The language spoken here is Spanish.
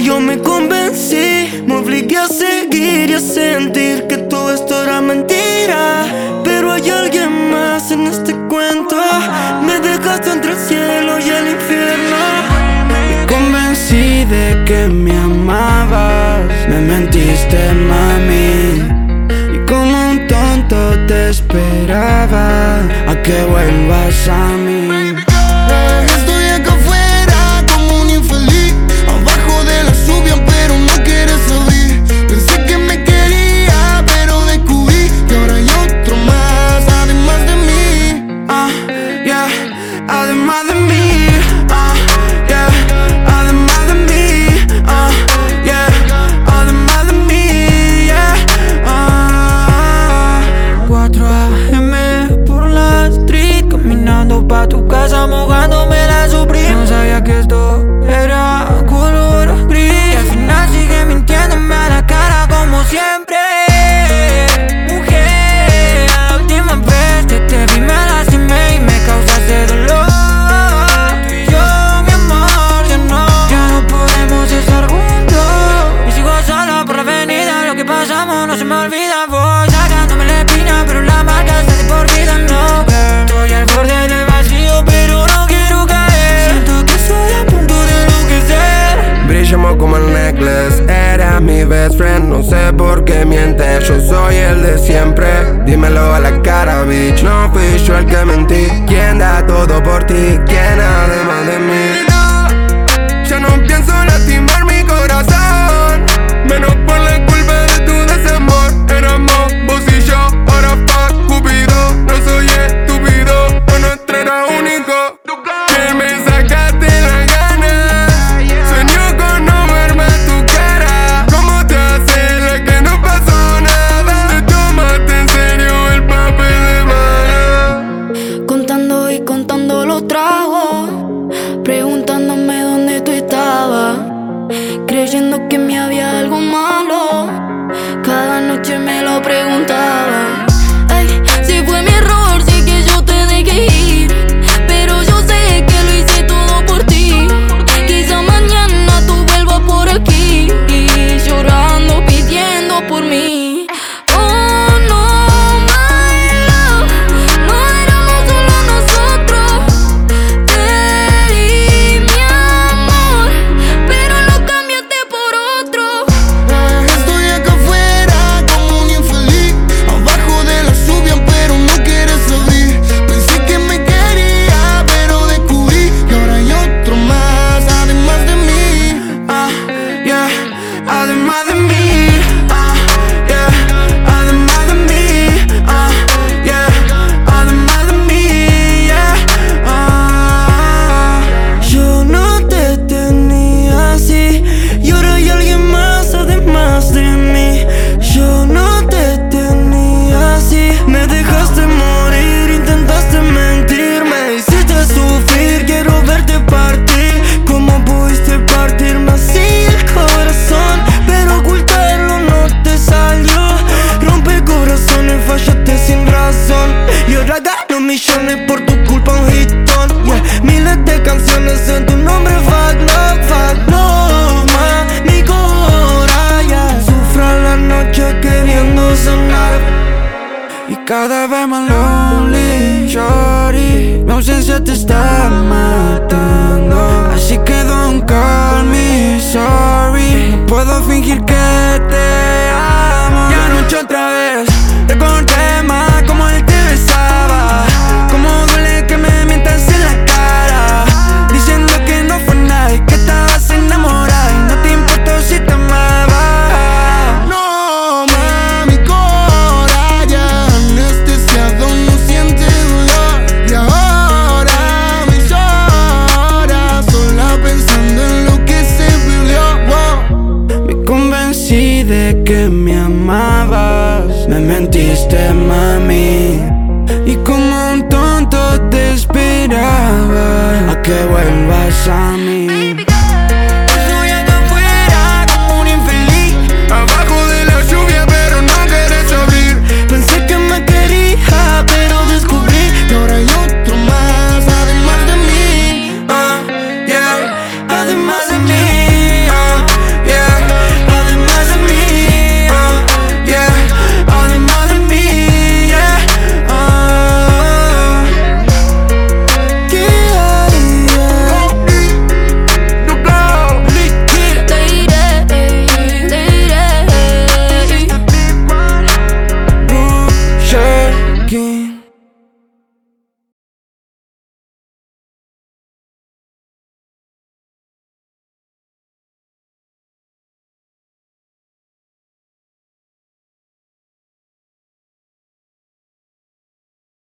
yo me convencí, me obligué a seguir y a sentir que todo esto era mentira. Pero hay alguien más en este cuento. Me dejaste entre el cielo y el infierno. Me convencí de que me amabas, me mentiste, mami, y como un tonto te esperaba a que vuelvas a mí. Estoy acá afuera como un infeliz, abajo de la lluvia pero no quieres abrir. Pensé que me quería pero descubrí que ahora hay otro más además de mí. Yeah, además de mí. Yeah, además de mí. Yeah, además de mí. Yeah. 4 AM por la street, caminando pa' tu casa mojándome la Supreme. No sabía que esto era color gris, y al final sigue mintiéndome a la cara como siempre. Mujer, la última vez que te vi me lastimé y me causaste dolor. Tú y yo, mi amor, ya no podemos estar juntos. Y sigo solo por la avenida, lo que pasamos no se me olvida. Voy sacándome la espina, pero la marca está de por vida, no. Estoy al borde del vacío, pero no quiero caer. Siento que estoy a punto de enloquecer. Brillamos como el necklace, era mi best friend. No sé por qué mientes, yo soy el de siempre. Dímelo a la cara, bitch, no fui yo el que mentí. ¿Quién da todo por ti? ¿Quién además de mí? Ya no pienso lastimar mi corazón, menos por la culpa de tu desamor. Éramos vos y yo, ahora fuck Cupido. No soy estúpido, lo nuestro era único. Que me sacaste la gana, sueño con no verme tu cara. ¿Cómo te haces la que no pasó nada? Te tomaste en serio el papel de mala. Contando y contando los tragos, preguntándome dónde tú estabas, creyendo que me había algo malo. Cada noche me lo preguntaba. Ay, si fue mi error, sé que yo te dejé ir, pero yo sé que lo hice todo por ti. Quizá mañana tú vuelvas por aquí, llorando, pidiendo por mí. Oh no, my love, no éramos solo nosotros. Te di mi amor, pero lo cambiaste por otro. Estoy acá afuera como un infeliz, abajo de la lluvia pero no quieres abrir. Pensé que me quería pero descubrí que ahora hay otro más además de mí. Yeah, además de mí. Yeah, además de mí. Yeah, además de mí. Yeah. Yo no te tenía así, y ahora hay alguien más además de mí. Yo no te tenía así, me dejaste morir, intentaste mentir, me hiciste sufrir, quiero verte partir. ¿Cómo pudiste partirme así el corazón? Pero ocultarlo no te salió. Rompe corazones, fallaste sin razón, y ahora gano millones por tu culpa, un hitón. Yeah. Miles de canciones en tu nombre, fuck no, ma, mi cora, yeah. Sufro a la noche queriendo sanar, y cada vez más lonely, shorty. Mi ausencia te está matando, así que don't call me sorry. No puedo fingir que te amo. Y anoche otra vez recordé más como él te besaba. Como duele que me mientas en la cara, diciendo que no fue nada y que estabas enamorada y no te importó si te amaba. No, mami, cora ya anestesiado, no siente dolor. Y ahora me llora, sola pensando en lo que se perdió. Me convencí de que me amabas, me mentiste, mami, y como un tonto te esperaba a que vuelvas a mí. Estoy acá afuera como un infeliz, Abajo de la lluvia pero no quieres abrir. pensé que me quería pero descubrí Que ahora hay otro más además de mí. yeah, además de mí.